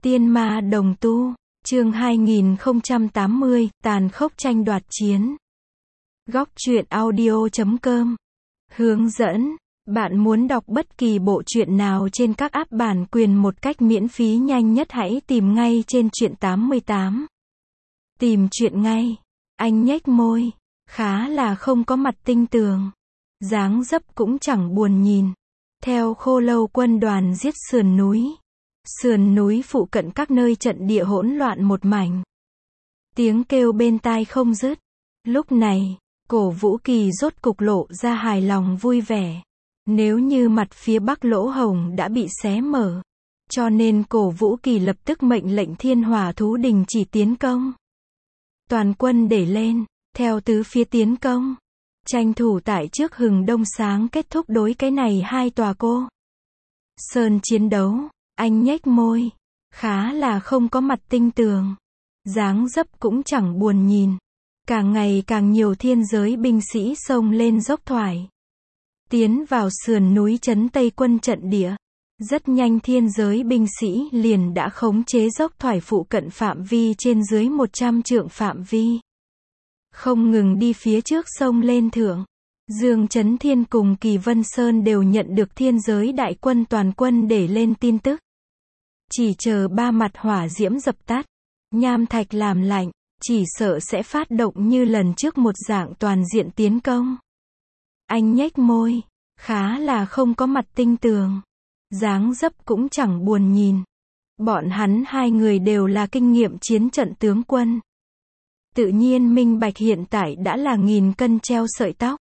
Tiên ma đồng tu, chương 2080, tàn khốc tranh đoạt chiến. Góc truyện audio.com. Hướng dẫn, bạn muốn đọc bất kỳ bộ truyện nào trên các app bản quyền một cách miễn phí nhanh nhất hãy tìm ngay trên truyện 88. Tìm truyện ngay. Anh nhếch môi, khá là không có mặt tinh tường. Dáng dấp cũng chẳng buồn nhìn. Theo Khô Lâu quân đoàn giết sườn núi. Sườn núi phụ cận các nơi trận địa hỗn loạn một mảnh. Tiếng kêu bên tai không dứt. Lúc này, Cổ Vũ Kỳ rốt cục lộ ra hài lòng vui vẻ. Nếu như mặt phía bắc lỗ hổng đã bị xé mở, cho nên Cổ Vũ Kỳ lập tức mệnh lệnh Thiên Hỏa thú đình chỉ tiến công. Toàn quân để lên, theo tứ phía tiến công. Tranh thủ tại trước hừng đông sáng kết thúc đối cái này hai tòa cô sơn chiến đấu. Anh nhếch môi, khá là không có mặt tinh tường. Dáng dấp cũng chẳng buồn nhìn. Càng ngày càng nhiều thiên giới binh sĩ xông lên dốc thoải. Tiến vào sườn núi trấn Tây quân trận địa. Rất nhanh thiên giới binh sĩ liền đã khống chế dốc thoải phụ cận phạm vi trên dưới 100 trượng phạm vi. Không ngừng đi phía trước sông lên thượng. Dương Chấn Thiên cùng Kỳ Vân Sơn đều nhận được thiên giới đại quân toàn quân để lên tin tức. Chỉ chờ ba mặt hỏa diễm dập tắt, nham thạch làm lạnh, chỉ sợ sẽ phát động như lần trước một dạng toàn diện tiến công. Anh nhếch môi, khá là không có mặt tinh tường. Dáng dấp cũng chẳng buồn nhìn. Bọn hắn hai người đều là kinh nghiệm chiến trận tướng quân. Tự nhiên minh bạch hiện tại đã là nghìn cân treo sợi tóc.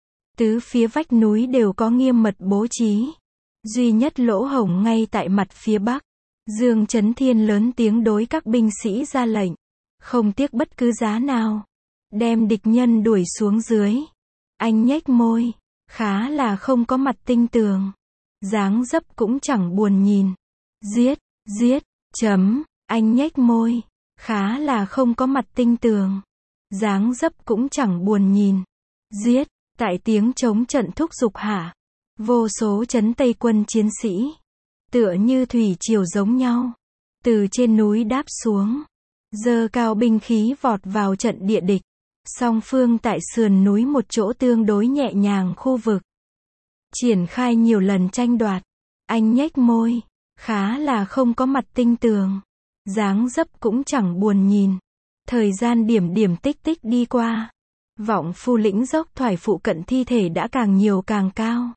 Tứ phía vách núi đều có nghiêm mật bố trí. Duy nhất lỗ hổng ngay tại mặt phía bắc. Dương Chấn Thiên lớn tiếng đối các binh sĩ ra lệnh. Không tiếc bất cứ giá nào. Đem địch nhân đuổi xuống dưới. Anh nhếch môi. Khá là không có mặt tinh tường. Dáng dấp cũng chẳng buồn nhìn. Giết, giết, chấm. Anh nhếch môi. Khá là không có mặt tinh tường. Dáng dấp cũng chẳng buồn nhìn. Giết, tại tiếng chống trận thúc giục hạ. Vô số trấn Tây quân chiến sĩ. Tựa như thủy triều giống nhau. Từ trên núi đáp xuống. Giơ cao binh khí vọt vào trận địa địch. Song phương tại sườn núi một chỗ tương đối nhẹ nhàng khu vực. Triển khai nhiều lần tranh đoạt. Anh nhếch môi. Khá là không có mặt tinh tường. Dáng dấp cũng chẳng buồn nhìn. Thời gian điểm điểm tích tích đi qua. Vọng Phu lĩnh dốc thoải phụ cận thi thể đã càng nhiều càng cao.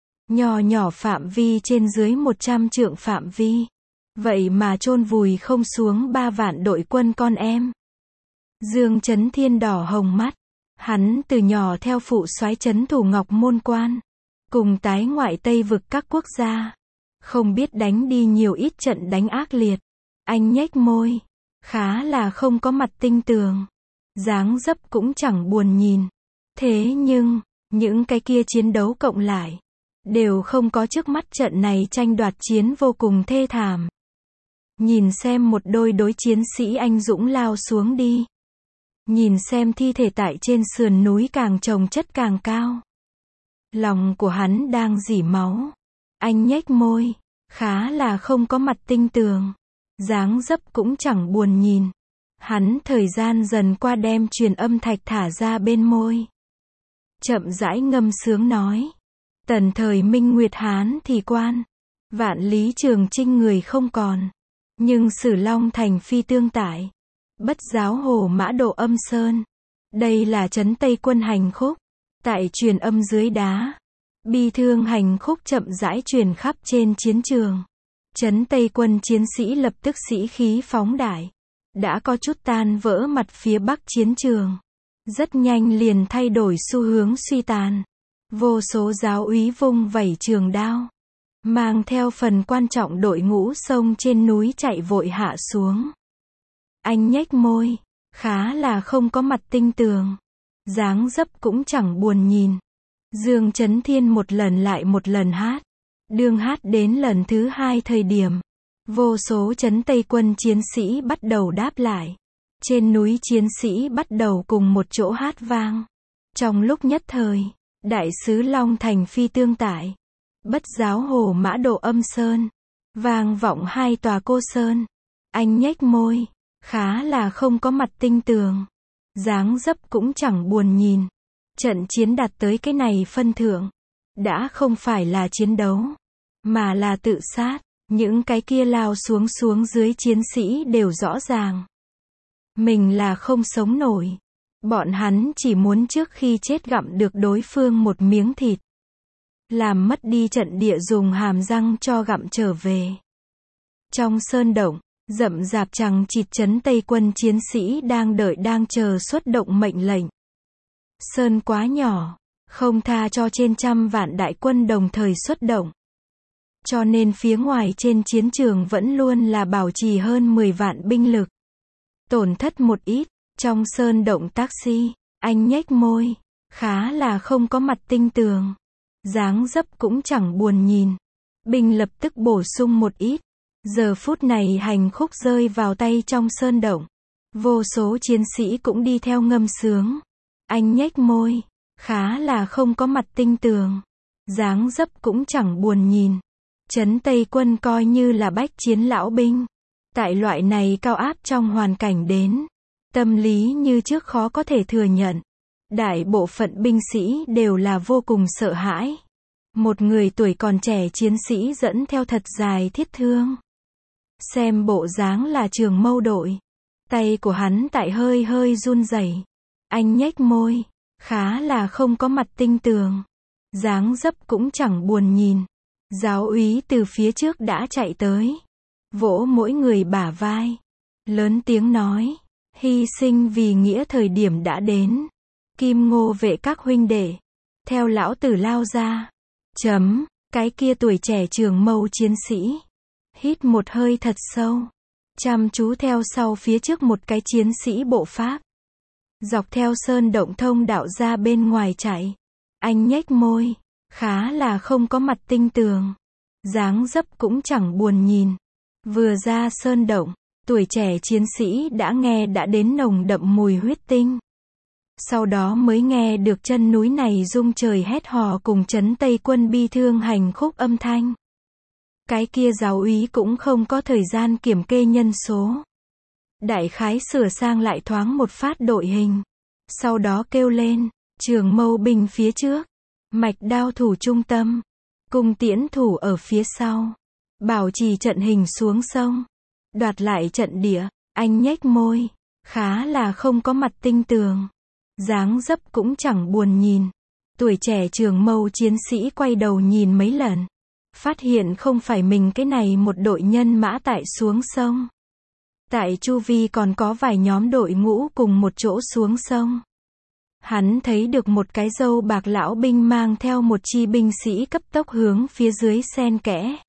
Nhỏ nhỏ phạm vi trên dưới 100 trượng phạm vi. Vậy mà chôn vùi không xuống 3 vạn đội quân con em. Dương Chấn Thiên đỏ hồng mắt. Hắn từ nhỏ theo phụ soái trấn thủ Ngọc Môn Quan. Cùng tái ngoại Tây vực các quốc gia. Không biết đánh đi nhiều ít trận đánh ác liệt. Anh nhếch môi. Khá là không có mặt tinh tường. Dáng dấp cũng chẳng buồn nhìn. Thế nhưng, những cái kia chiến đấu cộng lại. Đều không có trước mắt trận này tranh đoạt chiến vô cùng thê thảm. Nhìn xem một đôi đối chiến sĩ anh dũng lao xuống đi. Nhìn xem thi thể tại trên sườn núi càng chồng chất càng cao. Lòng của hắn đang rỉ máu. Anh nhếch môi. Khá là không có mặt tinh tường. Dáng dấp cũng chẳng buồn nhìn. Hắn thời gian dần qua đem truyền âm thạch thả ra bên môi. Chậm rãi ngâm sướng nói. Tần thời Minh Nguyệt Hán thì quan. Vạn lý trường chinh người không còn. Nhưng Sử Long thành phi tương tại. Bất giáo hồ mã độ âm sơn. Đây là trấn Tây quân hành khúc. Tại truyền âm dưới đá. Bi thương hành khúc chậm rãi truyền khắp trên chiến trường. Trấn Tây quân chiến sĩ lập tức sĩ khí phóng đại. Đã có chút tan vỡ mặt phía bắc chiến trường. Rất nhanh liền thay đổi xu hướng suy tàn. Vô số giáo úy vung vẩy trường đao. Mang theo phần quan trọng đội ngũ sông trên núi chạy vội hạ xuống. Anh nhếch môi. Khá là không có mặt tinh tường. Dáng dấp cũng chẳng buồn nhìn. Dương Chấn Thiên một lần lại một lần hát. Đương hát đến lần thứ 2 thời điểm. Vô số trấn Tây quân chiến sĩ bắt đầu đáp lại. Trên núi chiến sĩ bắt đầu cùng một chỗ hát vang. Trong lúc nhất thời, đại sứ Long thành phi tương tại. Bất giáo hồ mã độ âm sơn. Vang vọng 2 tòa cô sơn. Anh nhếch môi, khá là không có mặt tinh tường. Dáng dấp cũng chẳng buồn nhìn. Trận chiến đạt tới cái này phân thượng. Đã không phải là chiến đấu, mà là tự sát. Những cái kia lao xuống dưới chiến sĩ đều rõ ràng. Mình là không sống nổi. Bọn hắn chỉ muốn trước khi chết gặm được đối phương một miếng thịt. Làm mất đi trận địa dùng hàm răng cho gặm trở về. Trong sơn động, rậm rạp chằng chịt trấn Tây quân chiến sĩ đang chờ xuất động mệnh lệnh. Sơn quá nhỏ, không tha cho trên 100 vạn đại quân đồng thời xuất động. Cho nên phía ngoài trên chiến trường vẫn luôn là bảo trì hơn 10 vạn binh lực. Tổn thất một ít, trong sơn động taxi, anh nhếch môi, khá là không có mặt tinh tường. Dáng dấp cũng chẳng buồn nhìn. Binh lập tức bổ sung một ít. Giờ phút này hành khúc rơi vào tay trong sơn động. Vô số chiến sĩ cũng đi theo ngâm sướng. Anh nhếch môi, khá là không có mặt tinh tường. Dáng dấp cũng chẳng buồn nhìn. Trấn Tây quân coi như là bách chiến lão binh. Tại loại này cao áp trong hoàn cảnh đến. Tâm lý như trước khó có thể thừa nhận. Đại bộ phận binh sĩ đều là vô cùng sợ hãi. Một người tuổi còn trẻ chiến sĩ dẫn theo thật dài thiết thương. Xem bộ dáng là Trường Mâu đội. Tay của hắn tại hơi run rẩy. Anh nhếch môi, khá là không có mặt tinh tường. Dáng dấp cũng chẳng buồn nhìn. Giáo úy từ phía trước đã chạy tới. Vỗ mỗi người bả vai. Lớn tiếng nói. Hy sinh vì nghĩa thời điểm đã đến. Kim Ngô vệ các huynh đệ. Theo lão tử lao ra. Cái kia tuổi trẻ Trường Mâu chiến sĩ. Hít một hơi thật sâu. Chăm chú theo sau phía trước một cái chiến sĩ bộ pháp. Dọc theo sơn động thông đạo ra bên ngoài chạy. Anh nhếch môi. Khá là không có mặt tinh tường. Dáng dấp cũng chẳng buồn nhìn. Vừa ra sơn động, tuổi trẻ chiến sĩ đã đến nồng đậm mùi huyết tinh. Sau đó mới nghe được chân núi này rung trời hét hò cùng trấn Tây quân bi thương hành khúc âm thanh. Cái kia giáo úy cũng không có thời gian kiểm kê nhân số. Đại khái sửa sang lại thoáng một phát đội hình. Sau đó kêu lên, Trường Mâu binh phía trước. Mạch đao thủ trung tâm. Cung tiễn thủ ở phía sau. Bảo trì trận hình xuống sông. Đoạt lại trận địa. Anh nhếch môi. Khá là không có mặt tinh tường. Dáng dấp cũng chẳng buồn nhìn. Tuổi trẻ Trường Mâu chiến sĩ quay đầu nhìn mấy lần. Phát hiện không phải mình cái này một đội nhân mã tại xuống sông. Tại chu vi còn có vài nhóm đội ngũ cùng một chỗ xuống sông. Hắn thấy được một cái râu bạc lão binh mang theo một chi binh sĩ cấp tốc hướng phía dưới xen kẽ.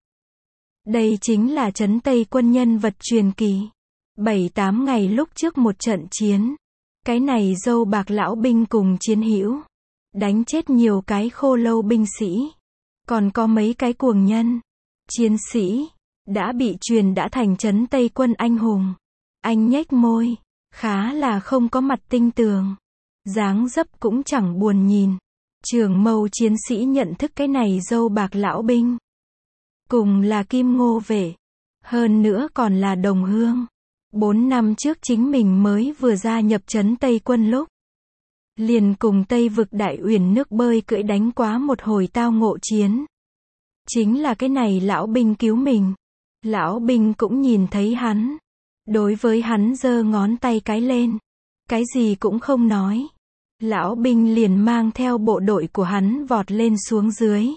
Đây chính là trấn Tây quân nhân vật truyền kỳ. 7-8 ngày lúc trước một trận chiến. Cái này râu bạc lão binh cùng chiến hữu. Đánh chết nhiều cái khô lâu binh sĩ. Còn có mấy cái cuồng nhân. Chiến sĩ. Đã bị truyền đã thành trấn Tây quân anh hùng. Anh nhếch môi. Khá là không có mặt tinh tường. Dáng dấp cũng chẳng buồn nhìn. Trường Mâu chiến sĩ nhận thức cái này râu bạc lão binh. Cùng là Kim Ngô vệ. Hơn nữa còn là đồng hương. 4 năm trước chính mình mới vừa gia nhập trấn Tây quân lúc. Liền cùng Tây vực Đại Uyển nước bơi cưỡi đánh quá một hồi tao ngộ chiến. Chính là cái này lão binh cứu mình. Lão binh cũng nhìn thấy hắn. Đối với hắn giơ ngón tay cái lên. Cái gì cũng không nói. Lão binh liền mang theo bộ đội của hắn vọt lên xuống dưới.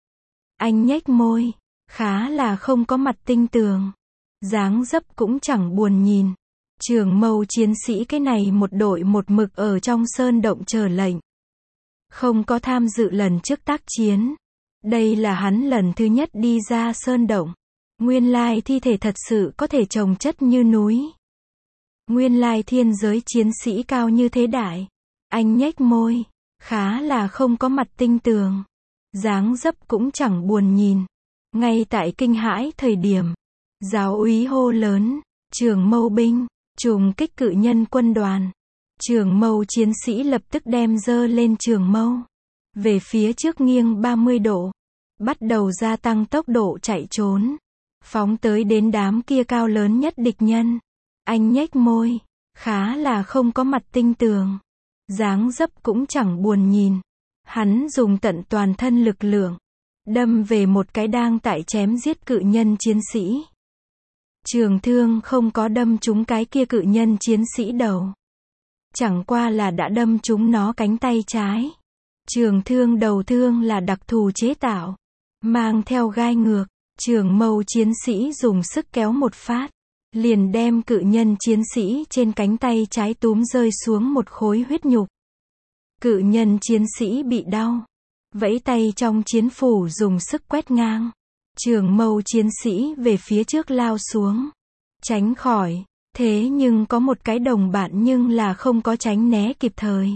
Anh nhếch môi. Khá là không có mặt tinh tường. Dáng dấp cũng chẳng buồn nhìn. Trường Mâu chiến sĩ cái này một đội một mực ở trong sơn động chờ lệnh. Không có tham dự lần trước tác chiến. Đây là hắn lần thứ nhất đi ra sơn động. Nguyên lai thi thể thật sự có thể chồng chất như núi. Nguyên lai thiên giới chiến sĩ cao như thế đại. Anh nhếch môi. Khá là không có mặt tinh tường. Dáng dấp cũng chẳng buồn nhìn. Ngay tại kinh hãi thời điểm. Giáo úy hô lớn. Trường Mâu binh. Trùng kích cự nhân quân đoàn. Trường Mâu chiến sĩ lập tức đem giơ lên trường mâu. Về phía trước nghiêng 30 độ. Bắt đầu gia tăng tốc độ chạy trốn. phóng tới đến đám kia cao lớn nhất địch nhân. Anh nhếch môi, khá là không có mặt tinh tường. Dáng dấp cũng chẳng buồn nhìn. Hắn dùng tận toàn thân lực lượng, đâm về một cái đang tại chém giết cự nhân chiến sĩ. Trường thương không có đâm trúng cái kia cự nhân chiến sĩ đầu. Chẳng qua là đã đâm trúng nó cánh tay trái. Trường thương đầu thương là đặc thù chế tạo, mang theo gai ngược. Trường mâu chiến sĩ dùng sức kéo một phát, liền đem cự nhân chiến sĩ trên cánh tay trái túm rơi xuống một khối huyết nhục. Cự nhân chiến sĩ bị đau, vẫy tay trong chiến phủ dùng sức quét ngang. Trường mâu chiến sĩ về phía trước lao xuống, tránh khỏi. Thế nhưng có một cái đồng bạn nhưng là không có tránh né kịp thời.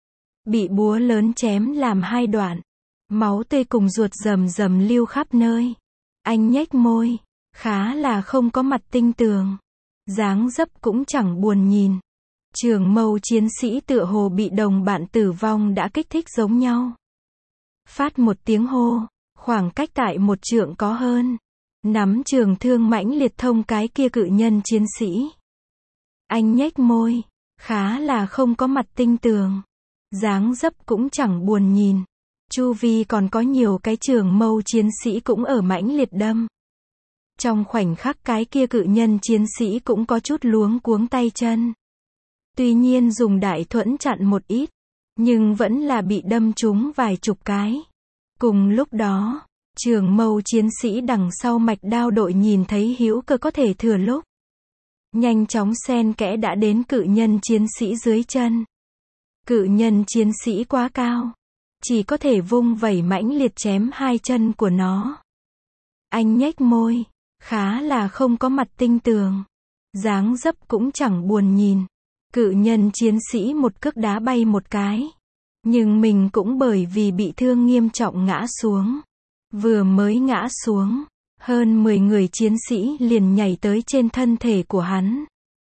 Bị búa lớn chém làm hai đoạn. Máu tươi cùng ruột rầm rầm lưu khắp nơi. Anh nhếch môi, khá là không có mặt tinh tường. Dáng dấp cũng chẳng buồn nhìn. Trường mâu chiến sĩ tựa hồ bị đồng bạn tử vong đã kích thích giống nhau. Phát một tiếng hô, khoảng cách tại một trượng có hơn. Nắm trường thương mãnh liệt thông cái kia cự nhân chiến sĩ. Anh nhếch môi, khá là không có mặt tinh tường. Dáng dấp cũng chẳng buồn nhìn. Chu vi còn có nhiều cái trường mâu chiến sĩ cũng ở mãnh liệt đâm. Trong khoảnh khắc cái kia cự nhân chiến sĩ cũng có chút luống cuống tay chân. Tuy nhiên dùng đại thuẫn chặn một ít, nhưng vẫn là bị đâm trúng vài chục cái. Cùng lúc đó, trường mâu chiến sĩ đằng sau mạch đao đội nhìn thấy hữu cơ có thể thừa lúc. Nhanh chóng xen kẽ đã đến cự nhân chiến sĩ dưới chân. Cự nhân chiến sĩ quá cao, chỉ có thể vung vẩy mãnh liệt chém hai chân của nó. Anh nhếch môi, khá là không có mặt tinh tường. Dáng dấp cũng chẳng buồn nhìn. Cự nhân chiến sĩ một cước đá bay một cái. Nhưng mình cũng bởi vì bị thương nghiêm trọng ngã xuống. Vừa mới ngã xuống, hơn 10 người chiến sĩ liền nhảy tới trên thân thể của hắn.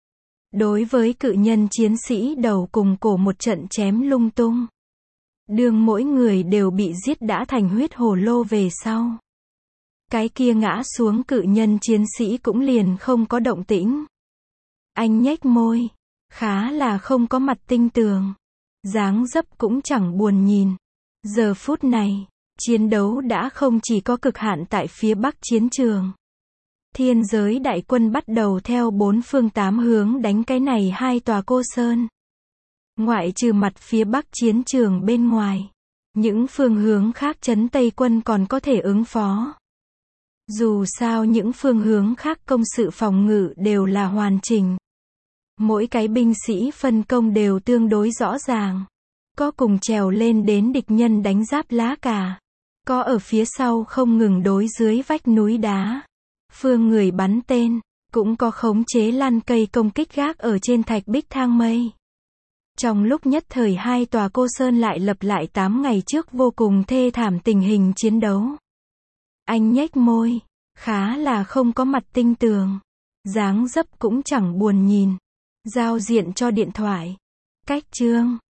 Đối với cự nhân chiến sĩ đầu cùng cổ một trận chém lung tung. Đương mỗi người đều bị giết đã thành huyết hồ lô về sau. Cái kia ngã xuống cự nhân chiến sĩ cũng liền không có động tĩnh. Anh nhếch môi, khá là không có mặt tinh tường. Dáng dấp cũng chẳng buồn nhìn. Giờ phút này, chiến đấu đã không chỉ có cực hạn tại phía bắc chiến trường. Thiên giới đại quân bắt đầu theo bốn phương tám hướng đánh cái này hai tòa cô sơn. Ngoại trừ mặt phía bắc chiến trường bên ngoài, những phương hướng khác trấn Tây quân còn có thể ứng phó. Dù sao những phương hướng khác công sự phòng ngự đều là hoàn chỉnh. Mỗi cái binh sĩ phân công đều tương đối rõ ràng. Có cùng trèo lên đến địch nhân đánh giáp lá cà. Có ở phía sau không ngừng đối dưới vách núi đá. Phương người bắn tên. Cũng có khống chế lan cây công kích gác ở trên thạch bích thang mây. Trong lúc nhất thời hai tòa cô sơn lại lập lại 8 ngày trước vô cùng thê thảm tình hình chiến đấu. Anh nhếch môi, khá là không có mặt tinh tường. Dáng dấp cũng chẳng buồn nhìn. Giao diện cho điện thoại. Cách chương